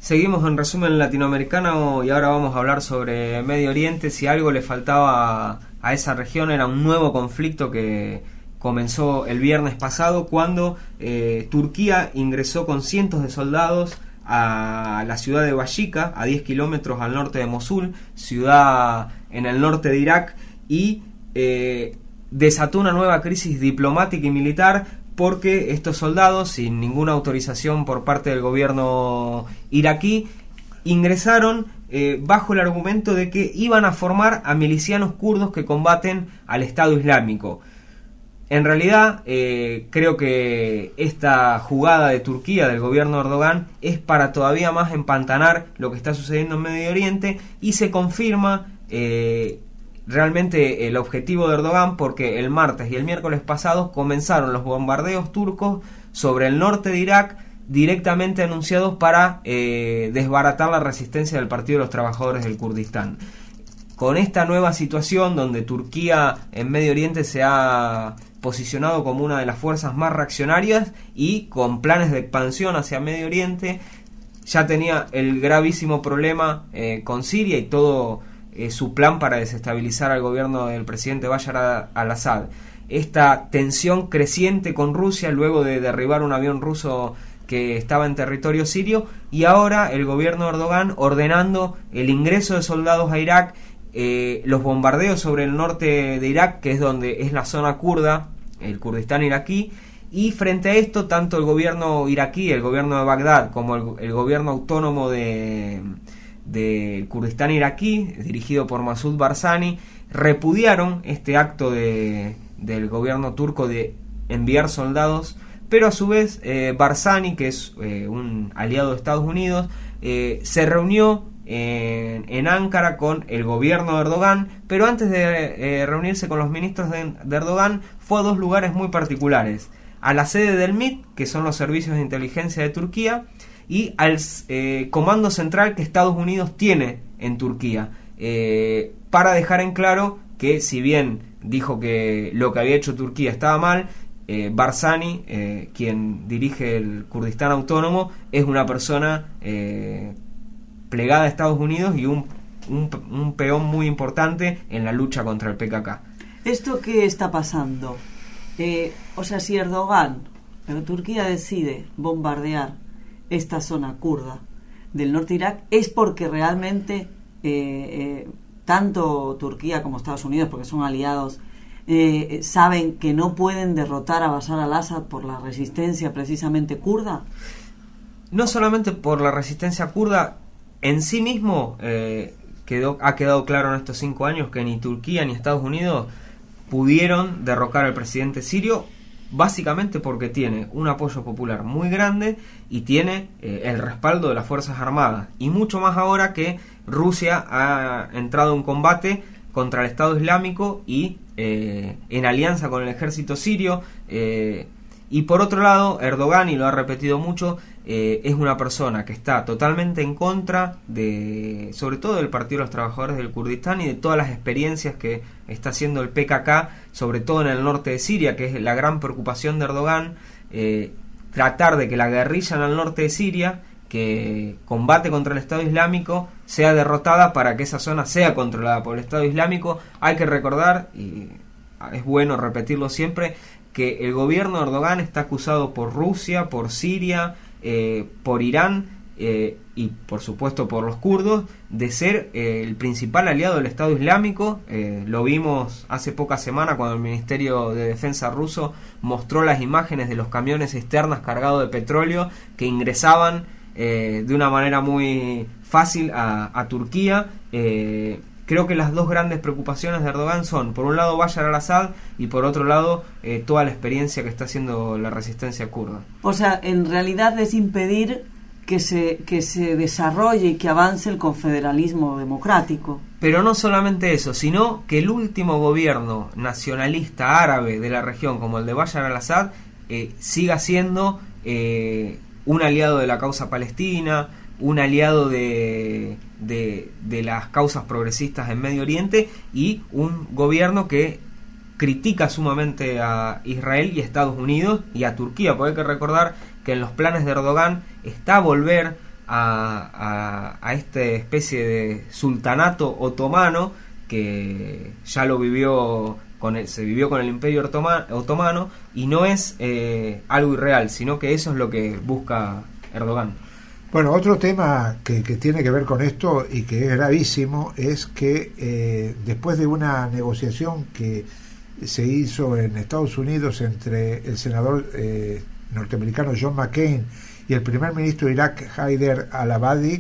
Seguimos en resumen latinoamericano y ahora vamos a hablar sobre Medio Oriente. Si algo le faltaba a esa región era un nuevo conflicto que comenzó el viernes pasado cuando Turquía ingresó con cientos de soldados a la ciudad de Bashika, a 10 kilómetros al norte de Mosul, ciudad en el norte de Irak, y desató una nueva crisis diplomática y militar porque estos soldados, sin ninguna autorización por parte del gobierno iraquí, ingresaron bajo el argumento de que iban a formar a milicianos kurdos que combaten al Estado Islámico. En realidad, creo que esta jugada de Turquía, del gobierno de Erdogan, es para todavía más empantanar lo que está sucediendo en Medio Oriente y se confirma realmente el objetivo de Erdogan, porque el martes y el miércoles pasados comenzaron los bombardeos turcos sobre el norte de Irak, directamente anunciados para desbaratar la resistencia del Partido de los Trabajadores del Kurdistán. Con esta nueva situación donde Turquía en Medio Oriente se ha posicionado como una de las fuerzas más reaccionarias y con planes de expansión hacia Medio Oriente, ya tenía el gravísimo problema con Siria y todo su plan para desestabilizar al gobierno del presidente Bashar al-Assad. Esta tensión creciente con Rusia luego de derribar un avión ruso que estaba en territorio sirio, y ahora el gobierno de Erdogan ordenando el ingreso de soldados a Irak, los bombardeos sobre el norte de Irak, que es donde es la zona kurda, el Kurdistán iraquí, y frente a esto tanto el gobierno iraquí, el gobierno de Bagdad, como el gobierno autónomo del Kurdistán iraquí, dirigido por Masoud Barzani, repudiaron este acto del gobierno turco de enviar soldados, pero a su vez Barzani, que es un aliado de Estados Unidos, se reunió en Ankara con el gobierno de Erdogan, pero antes de reunirse con los ministros de Erdogan fue a dos lugares muy particulares: a la sede del MIT, que son los servicios de inteligencia de Turquía, y al comando central que Estados Unidos tiene en Turquía, para dejar en claro que, si bien dijo que lo que había hecho Turquía estaba mal, Barzani, quien dirige el Kurdistán autónomo, es una persona plegada a Estados Unidos y un peón muy importante en la lucha contra el PKK. ¿Esto qué está pasando? O sea, si Erdogan, pero Turquía decide bombardear esta zona kurda del norte de Irak, es porque realmente tanto Turquía como Estados Unidos, porque son aliados, saben que no pueden derrotar a Bashar al-Assad por la resistencia precisamente kurda. No solamente por la resistencia kurda, en sí mismo ha quedado claro en estos 5 años que ni Turquía ni Estados Unidos pudieron derrocar al presidente sirio, básicamente porque tiene un apoyo popular muy grande y tiene el respaldo de las Fuerzas Armadas, y mucho más ahora que Rusia ha entrado en combate contra el Estado Islámico y en alianza con el ejército sirio. Y por otro lado, Erdogan, y lo ha repetido mucho, es una persona que está totalmente en contra sobre todo del Partido de los Trabajadores del Kurdistán y de todas las experiencias que está haciendo el PKK, sobre todo en el norte de Siria, que es la gran preocupación de Erdogan, tratar de que la guerrilla en el norte de Siria, que combate contra el Estado Islámico, sea derrotada para que esa zona sea controlada por el Estado Islámico. Hay que recordar, y es bueno repetirlo siempre, que el gobierno de Erdogan está acusado por Rusia, por Siria, por Irán y por supuesto por los kurdos de ser el principal aliado del Estado Islámico. Lo vimos hace pocas semanas cuando el Ministerio de Defensa ruso mostró las imágenes de los camiones cisternas cargados de petróleo que ingresaban de una manera muy fácil a Turquía. Creo que las dos grandes preocupaciones de Erdogan son, por un lado, Bashar al-Assad y por otro lado, toda la experiencia que está haciendo la resistencia kurda. O sea, en realidad es impedir que se desarrolle y que avance el confederalismo democrático. Pero no solamente eso, sino que el último gobierno nacionalista árabe de la región, como el de Bashar al-Assad, siga siendo un aliado de la causa palestina, un aliado de las causas progresistas en Medio Oriente, y un gobierno que critica sumamente a Israel y a Estados Unidos y a Turquía, porque hay que recordar que en los planes de Erdogan está volver a esta especie de sultanato otomano que ya lo vivió se vivió con el Imperio Otomano, y no es algo irreal, sino que eso es lo que busca Erdogan. Bueno, otro tema que tiene que ver con esto y que es gravísimo es que después de una negociación que se hizo en Estados Unidos entre el senador norteamericano John McCain y el primer ministro de Irak, Haider al-Abadi,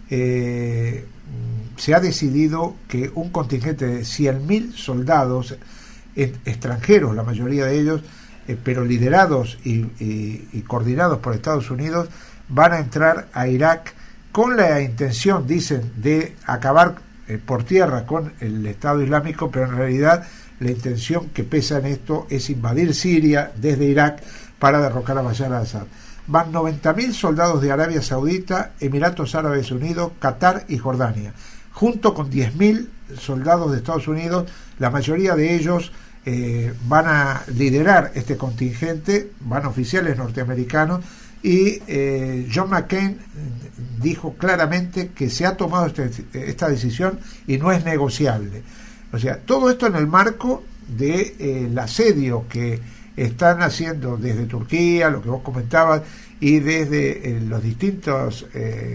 se ha decidido que un contingente de 100.000 soldados extranjeros, la mayoría de ellos, pero liderados y coordinados por Estados Unidos, van a entrar a Irak con la intención, dicen, de acabar por tierra con el Estado Islámico, pero en realidad la intención que pesa en esto es invadir Siria desde Irak para derrocar a Bashar al-Assad. Van 90.000 soldados de Arabia Saudita, Emiratos Árabes Unidos, Qatar y Jordania, junto con 10.000 soldados de Estados Unidos. La mayoría de ellos van a liderar este contingente, van oficiales norteamericanos, y John McCain dijo claramente que se ha tomado esta decisión y no es negociable. O sea, todo esto en el marco del asedio que están haciendo desde Turquía, lo que vos comentabas, y desde los distintos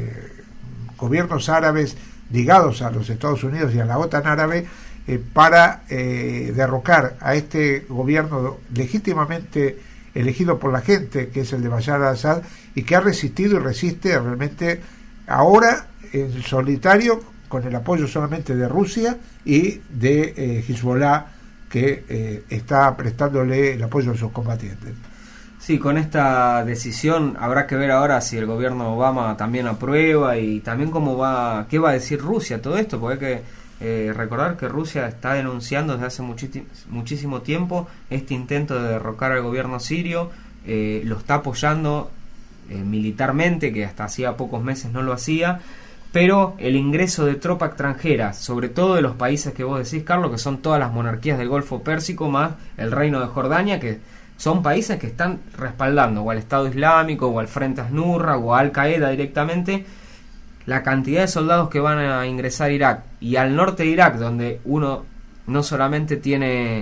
gobiernos árabes ligados a los Estados Unidos y a la OTAN árabe, para derrocar a este gobierno legítimamente elegido por la gente, que es el de Bashar al-Assad, y que ha resistido y resiste realmente ahora en solitario, con el apoyo solamente de Rusia y de Hezbollah, que está prestándole el apoyo a sus combatientes. Sí, con esta decisión habrá que ver ahora si el gobierno Obama también aprueba, y también qué va a decir Rusia todo esto, porque hay que recordar que Rusia está denunciando desde hace muchísimo tiempo este intento de derrocar al gobierno sirio, lo está apoyando militarmente, que hasta hacía pocos meses no lo hacía, pero el ingreso de tropa extranjera, sobre todo de los países que vos decís, Carlos, que son todas las monarquías del Golfo Pérsico, más el Reino de Jordania, que son países que están respaldando o al Estado Islámico, o al Frente Al-Nusra, o a Al-Qaeda directamente. La cantidad de soldados que van a ingresar a Irak, y al norte de Irak, donde uno no solamente tiene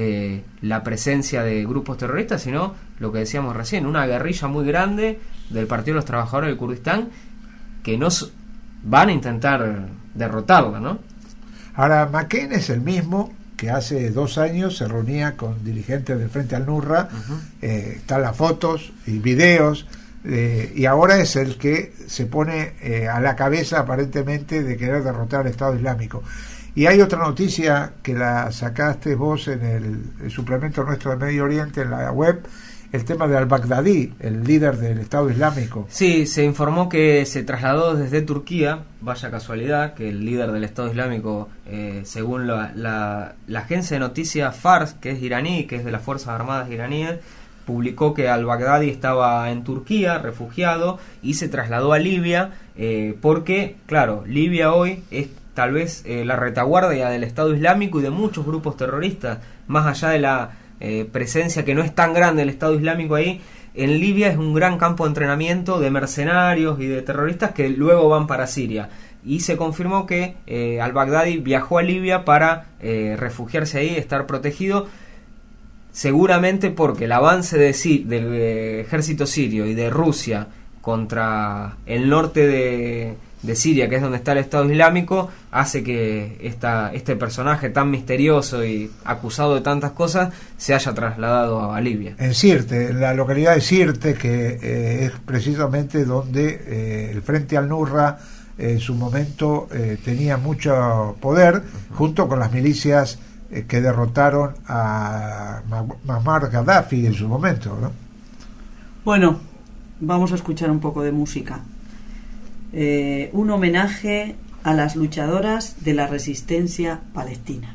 la presencia de grupos terroristas, sino lo que decíamos recién, una guerrilla muy grande del Partido de los Trabajadores del Kurdistán, que van a intentar derrotarla, ¿no? Ahora, McCain es el mismo que hace 2 años se reunía con dirigentes del Frente Al-Nusra, están las fotos y videos, y ahora es el que se pone a la cabeza aparentemente de querer derrotar al Estado Islámico. Y hay otra noticia que la sacaste vos en el suplemento nuestro de Medio Oriente, en la web, el tema de al-Baghdadi, el líder del Estado Islámico. Sí, se informó que se trasladó desde Turquía, vaya casualidad, que el líder del Estado Islámico, según la agencia de noticias Fars, que es iraní, que es de las Fuerzas Armadas iraníes, publicó que al-Baghdadi estaba en Turquía, refugiado, y se trasladó a Libia, porque, claro, Libia hoy es tal vez la retaguardia del Estado Islámico y de muchos grupos terroristas, más allá de la presencia que no es tan grande del Estado Islámico ahí. En Libia es un gran campo de entrenamiento de mercenarios y de terroristas que luego van para Siria, y se confirmó que al-Baghdadi viajó a Libia para refugiarse ahí, estar protegido, seguramente porque el avance del ejército sirio y de Rusia contra el norte de Siria, que es donde está el Estado Islámico, hace que este personaje tan misterioso y acusado de tantas cosas se haya trasladado a Libia. En Sirte, en la localidad de Sirte, que es precisamente donde el Frente Al-Nusra en su momento tenía mucho poder, junto con las milicias que derrotaron a Muammar Gaddafi en su momento, ¿no? Bueno, vamos a escuchar un poco de música. Un homenaje a las luchadoras de la resistencia palestina.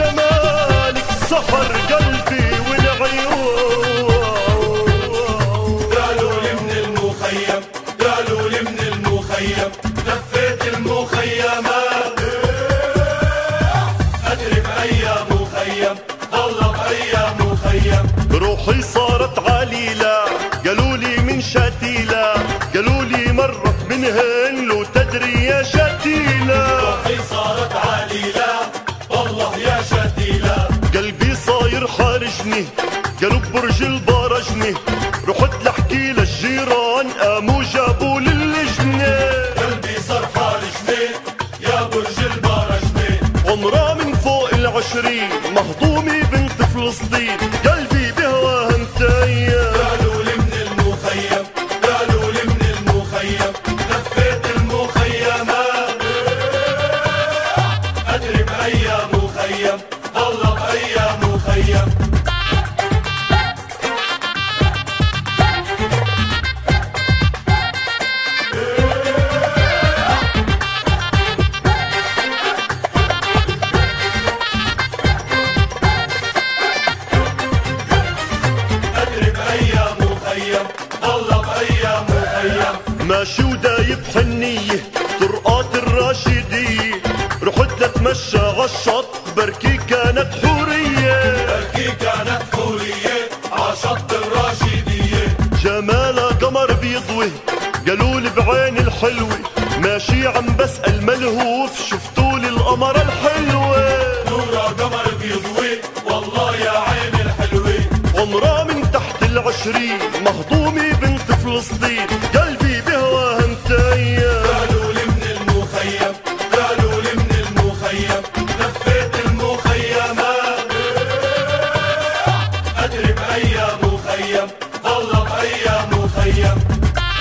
روحي صارت عليلة قالوا لي من شتيلة قالوا لي مرت منها العشرين مهضومة بنت فلسطين قلبي بهواها متيم. قالوا لي من المخيم، قالوا لي من المخيم، لفيت المخيمات أدري بأي مخيم، والله بأي مخيم. ماشي ودايب حنية طرقات الراشدية، رحت لتمشى عالشط بركي كانت حورية، بركي كانت حورية عالشط الراشدية. جمالها قمر بيضوي قالولي بعين الحلوة، ماشي عم بسأل ملهوف شفتولي القمر الحلوة. نورا قمر بيضوي والله يا عين الحلوة، عمرها من تحت العشرين مهضومة بنت فلسطين قلبي بهواها متيم. قالوا لي من المخيم، قالوا لي من المخيم، لفيت المخيمات أدري بأي مخيم، والله بأي مخيم.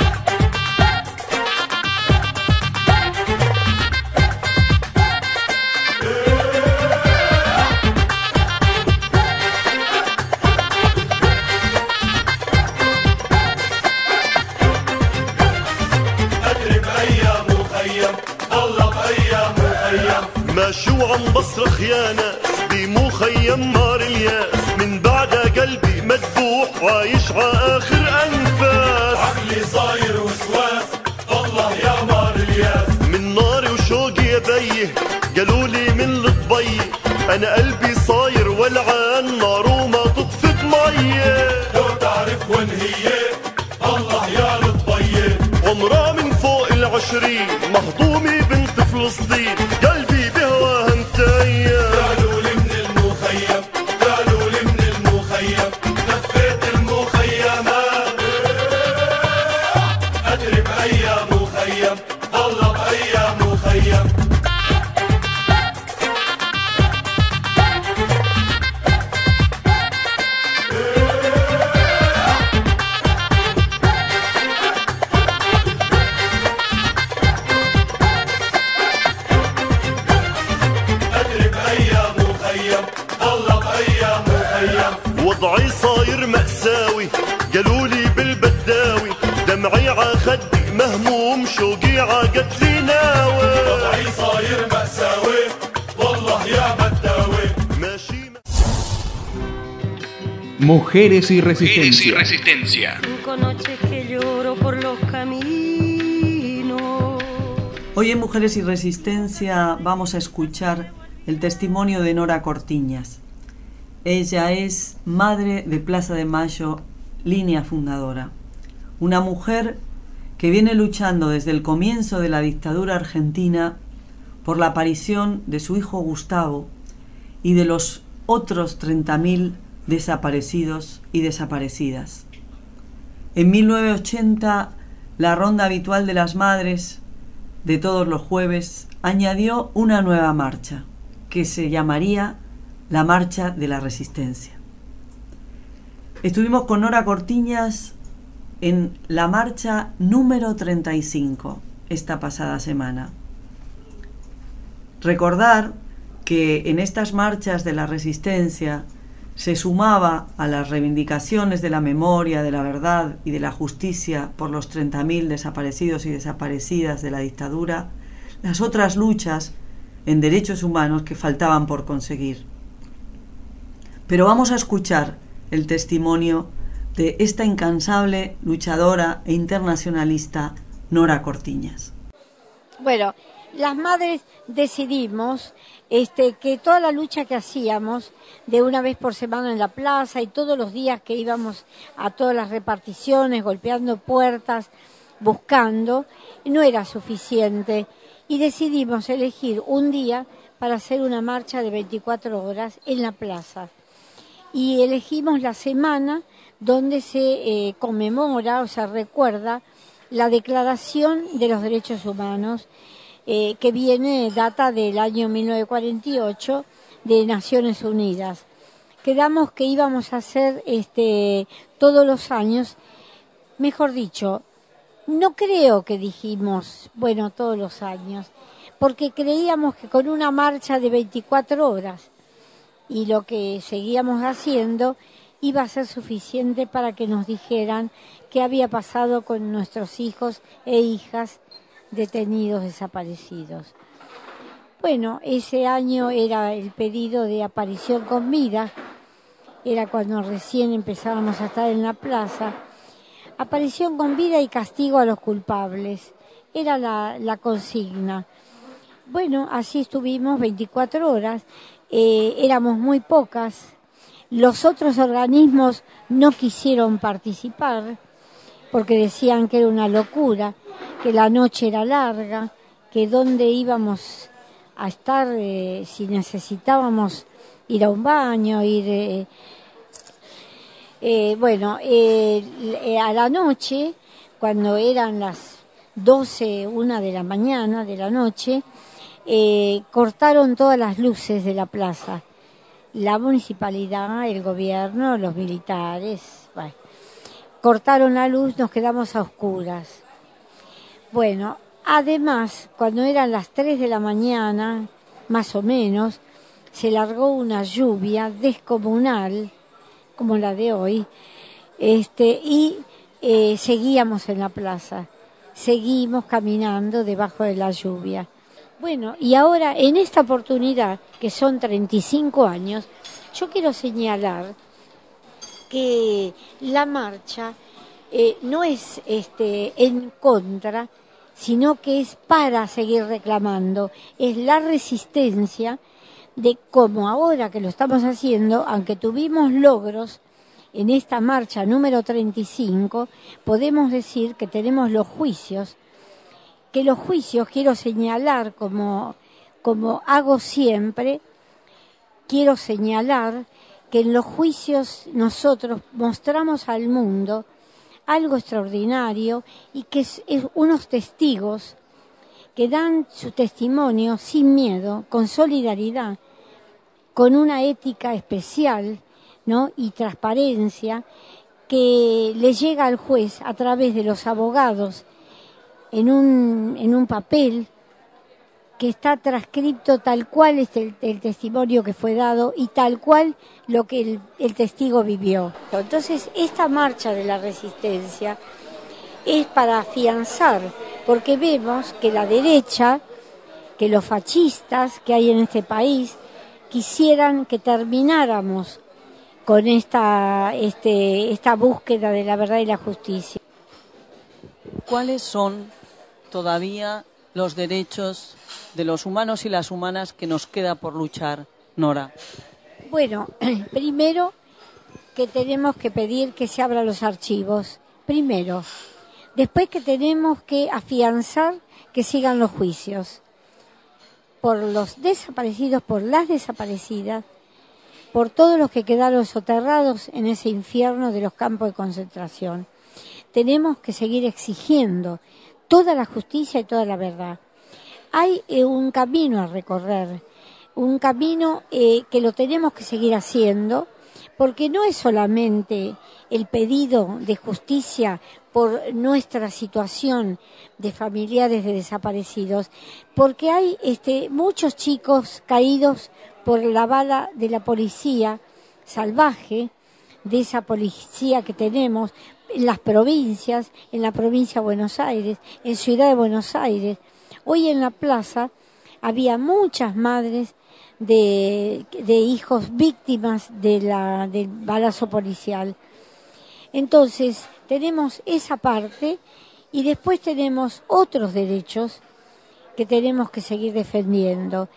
ماشي وعم بصرخ يا ناس بمخيم مار الياس، من بعدها قلبي مدبوح عايش عآخر أنفاس. عقلي صاير وسواس والله يا مار الياس، من ناري وشوقي يا بيه قالولي من الضبي، أنا قلبي صاير ولعان نار وما تطفت مية. لو تعرف وين هي والله يا الضبي، عمرها من فوق العشرين مهضومة بنت فلسطين قلبي بهواها متيم. قالوا لي من المخيم، قالوا لي من المخيم، لفيت المخيمات أدري بأي مخيم، والله بأي مخيم. وضعي صاير مأساوي قالولي بالبداوي، دمعي عخدي مهموم شوقي عقتلي ناوي. وضعي صاير مأساوي والله يا بداوي ماشي. Mujeres y Resistencia. Hoy en Mujeres y Resistencia vamos a escuchar el testimonio de Nora Cortiñas. Ella es madre de Plaza de Mayo, línea fundadora. Una mujer que viene luchando desde el comienzo de la dictadura argentina por la aparición de su hijo Gustavo y de los otros 30.000 desaparecidos y desaparecidas. En 1980, la ronda habitual de las madres de todos los jueves añadió una nueva marcha que se llamaría la Marcha de la Resistencia. Estuvimos con Nora Cortiñas en la marcha número 35 esta pasada semana. Recordar que en estas marchas de la resistencia se sumaba a las reivindicaciones de la memoria, de la verdad y de la justicia por los 30.000 desaparecidos y desaparecidas de la dictadura, las otras luchas en derechos humanos que faltaban por conseguir. Pero vamos a escuchar el testimonio de esta incansable luchadora e internacionalista Nora Cortiñas. Bueno, las madres decidimos que toda la lucha que hacíamos de una vez por semana en la plaza y todos los días que íbamos a todas las reparticiones, golpeando puertas, buscando, no era suficiente y decidimos elegir un día para hacer una marcha de 24 horas en la plaza. Y elegimos la semana donde se conmemora o se recuerda la Declaración de los Derechos Humanos, que data del año 1948, de Naciones Unidas. Quedamos que íbamos a hacer todos los años, mejor dicho, no creo que dijimos, bueno, todos los años, porque creíamos que con una marcha de 24 horas y lo que seguíamos haciendo iba a ser suficiente para que nos dijeran qué había pasado con nuestros hijos e hijas detenidos, desaparecidos. Bueno, ese año era el pedido de aparición con vida, era cuando recién empezábamos a estar en la plaza. Aparición con vida y castigo a los culpables, era la consigna. Bueno, así estuvimos 24 horas, éramos muy pocas. Los otros organismos no quisieron participar porque decían que era una locura, que la noche era larga, que dónde íbamos a estar si necesitábamos ir a un baño, a la noche, cuando eran las 12, 1 de la mañana de la noche, cortaron todas las luces de la plaza. La municipalidad, el gobierno, los militares, bueno, cortaron la luz, nos quedamos a oscuras. Bueno, además, cuando eran las 3 de la mañana, más o menos, se largó una lluvia descomunal, como la de hoy, y seguíamos en la plaza, seguimos caminando debajo de la lluvia. Bueno, y ahora en esta oportunidad, que son 35 años, yo quiero señalar que la marcha no es en contra, sino que es para seguir reclamando, es la resistencia de cómo ahora que lo estamos haciendo, aunque tuvimos logros en esta marcha número 35, podemos decir que tenemos los juicios, que los juicios, quiero señalar como hago siempre, quiero señalar que en los juicios nosotros mostramos al mundo algo extraordinario y que es unos testigos que dan su testimonio sin miedo, con solidaridad, con una ética especial, ¿no? Y transparencia que le llega al juez a través de los abogados en un papel que está transcripto tal cual es el testimonio que fue dado y tal cual lo que el testigo vivió. Entonces, esta marcha de la resistencia es para afianzar, porque vemos que la derecha, que los fascistas que hay en este país, quisieran que termináramos con esta búsqueda de la verdad y la justicia. ¿Cuáles son todavía los derechos de los humanos y las humanas que nos queda por luchar, Nora? Bueno, primero que tenemos que pedir que se abran los archivos, primero. Después que tenemos que afianzar que sigan los juicios por los desaparecidos, por las desaparecidas, por todos los que quedaron soterrados en ese infierno de los campos de concentración. Tenemos que seguir exigiendo toda la justicia y toda la verdad. Hay un camino a recorrer, un camino que lo tenemos que seguir haciendo, porque no es solamente el pedido de justicia por nuestra situación de familiares de desaparecidos, porque hay muchos chicos caídos por la bala de la policía salvaje, de esa policía que tenemos en las provincias, en la provincia de Buenos Aires, en Ciudad de Buenos Aires. Hoy en la plaza había muchas madres de hijos víctimas del balazo policial. Entonces, tenemos esa parte y después tenemos otros derechos que tenemos que seguir defendiendo.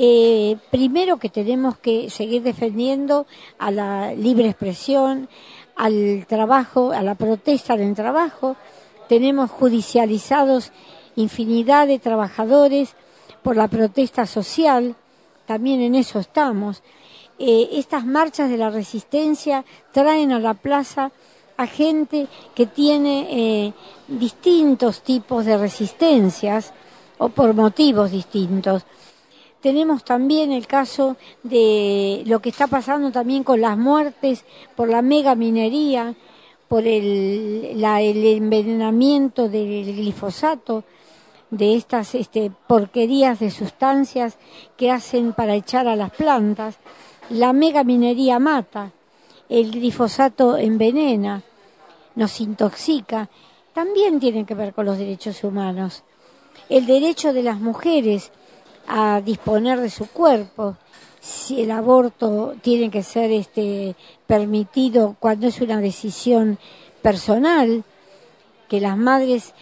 Primero que tenemos que seguir defendiendo a la libre expresión, al trabajo, a la protesta del trabajo. Tenemos judicializados infinidad de trabajadores por la protesta social, también en eso estamos. Estas marchas de la resistencia traen a la plaza a gente que tiene distintos tipos de resistencias o por motivos distintos. Tenemos también el caso de lo que está pasando también con las muertes por la megaminería, por el envenenamiento del glifosato, de estas porquerías de sustancias que hacen para echar a las plantas. La megaminería mata, el glifosato envenena, nos intoxica. También tiene que ver con los derechos humanos. El derecho de las mujeres a disponer de su cuerpo, si el aborto tiene que ser permitido cuando es una decisión personal, que las madres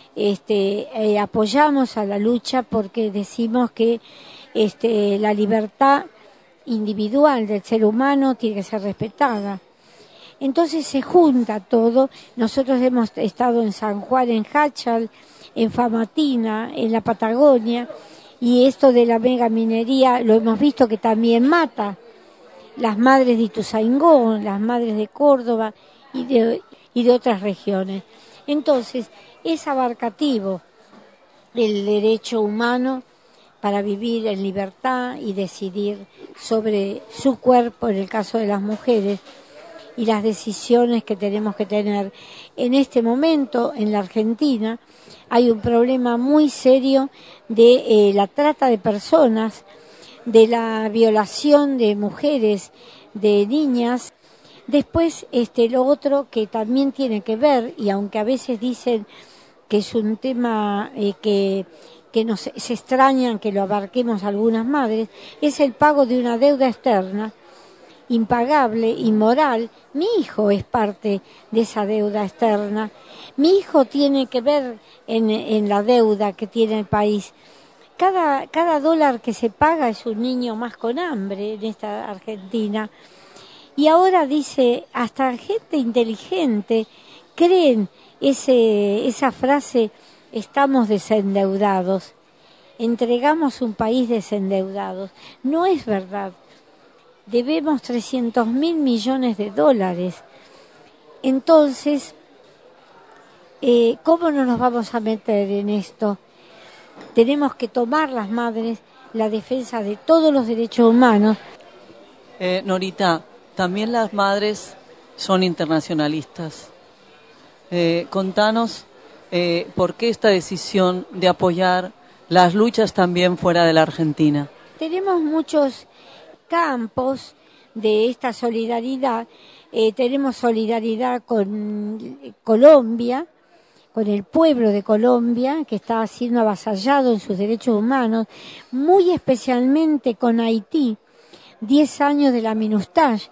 apoyamos a la lucha porque decimos que la libertad individual del ser humano tiene que ser respetada. Entonces se junta todo. Nosotros hemos estado en San Juan, en Hachal, en Famatina, en la Patagonia, y esto de la megaminería lo hemos visto que también mata. Las madres de Ituzaingó, las madres de Córdoba y de otras regiones. Entonces, es abarcativo el derecho humano para vivir en libertad y decidir sobre su cuerpo, en el caso de las mujeres, y las decisiones que tenemos que tener. En este momento, en la Argentina, hay un problema muy serio de la trata de personas, de la violación de mujeres, de niñas. Después, lo otro que también tiene que ver, y aunque a veces dicen que es un tema que se extrañan que lo abarquemos algunas madres, es el pago de una deuda externa, impagable, inmoral. Mi hijo es parte de esa deuda externa. Mi hijo tiene que ver en la deuda que tiene el país. Cada dólar que se paga es un niño más con hambre en esta Argentina. Y ahora dice, hasta gente inteligente creen esa frase, estamos desendeudados, entregamos un país desendeudados. No es verdad. Debemos 300.000 millones de dólares. Entonces, ¿cómo no nos vamos a meter en esto? Tenemos que tomar las madres la defensa de todos los derechos humanos. Norita, también las madres son internacionalistas. Contanos por qué esta decisión de apoyar las luchas también fuera de la Argentina. Tenemos muchos campos de esta solidaridad. Tenemos solidaridad con Colombia, con el pueblo de Colombia, que está siendo avasallado en sus derechos humanos, muy especialmente con Haití, 10 años de la MINUSTAH,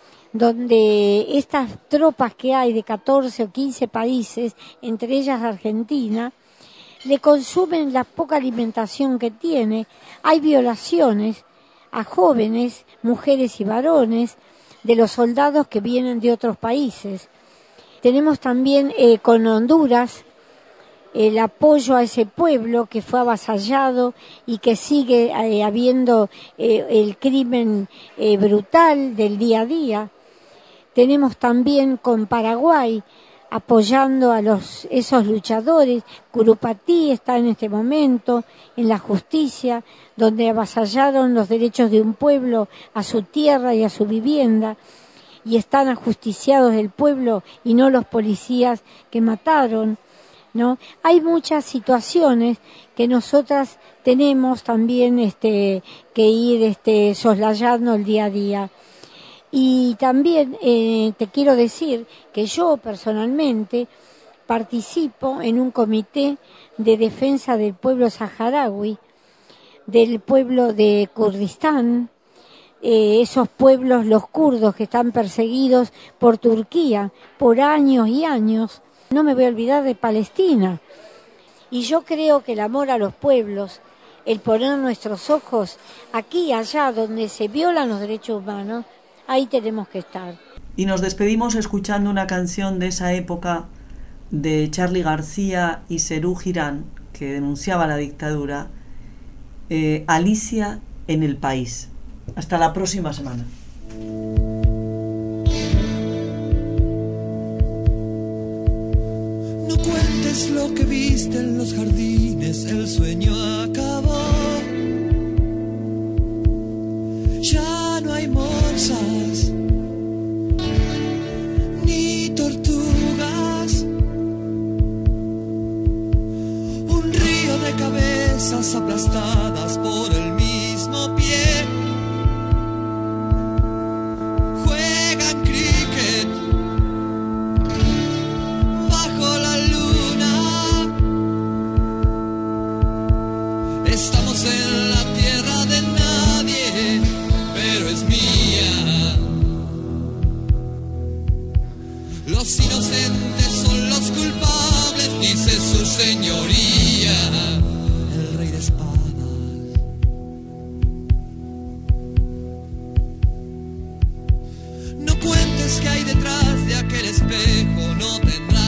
donde estas tropas que hay de 14 o 15 países, entre ellas Argentina, le consumen la poca alimentación que tiene. Hay violaciones a jóvenes, mujeres y varones, de los soldados que vienen de otros países. Tenemos también con Honduras el apoyo a ese pueblo que fue avasallado y que sigue habiendo el crimen brutal del día a día. Tenemos también con Paraguay apoyando a esos luchadores. Curupatí está en este momento en la justicia, donde avasallaron los derechos de un pueblo a su tierra y a su vivienda, y están ajusticiados el pueblo y no los policías que mataron, ¿no? Hay muchas situaciones que nosotras tenemos también que ir soslayando el día a día. Y también te quiero decir que yo personalmente participo en un comité de defensa del pueblo saharaui, del pueblo de Kurdistán, esos pueblos, los kurdos, que están perseguidos por Turquía por años y años. No me voy a olvidar de Palestina. Y yo creo que el amor a los pueblos, el poner nuestros ojos aquí y allá donde se violan los derechos humanos, ahí tenemos que estar. Y nos despedimos escuchando una canción de esa época de Charly García y Serú Girán, que denunciaba la dictadura, Alicia en el país. Hasta la próxima semana. No cuentes lo que viste en los jardines, el sueño acabó. sabes que hay detrás de aquel espejo, no tendrás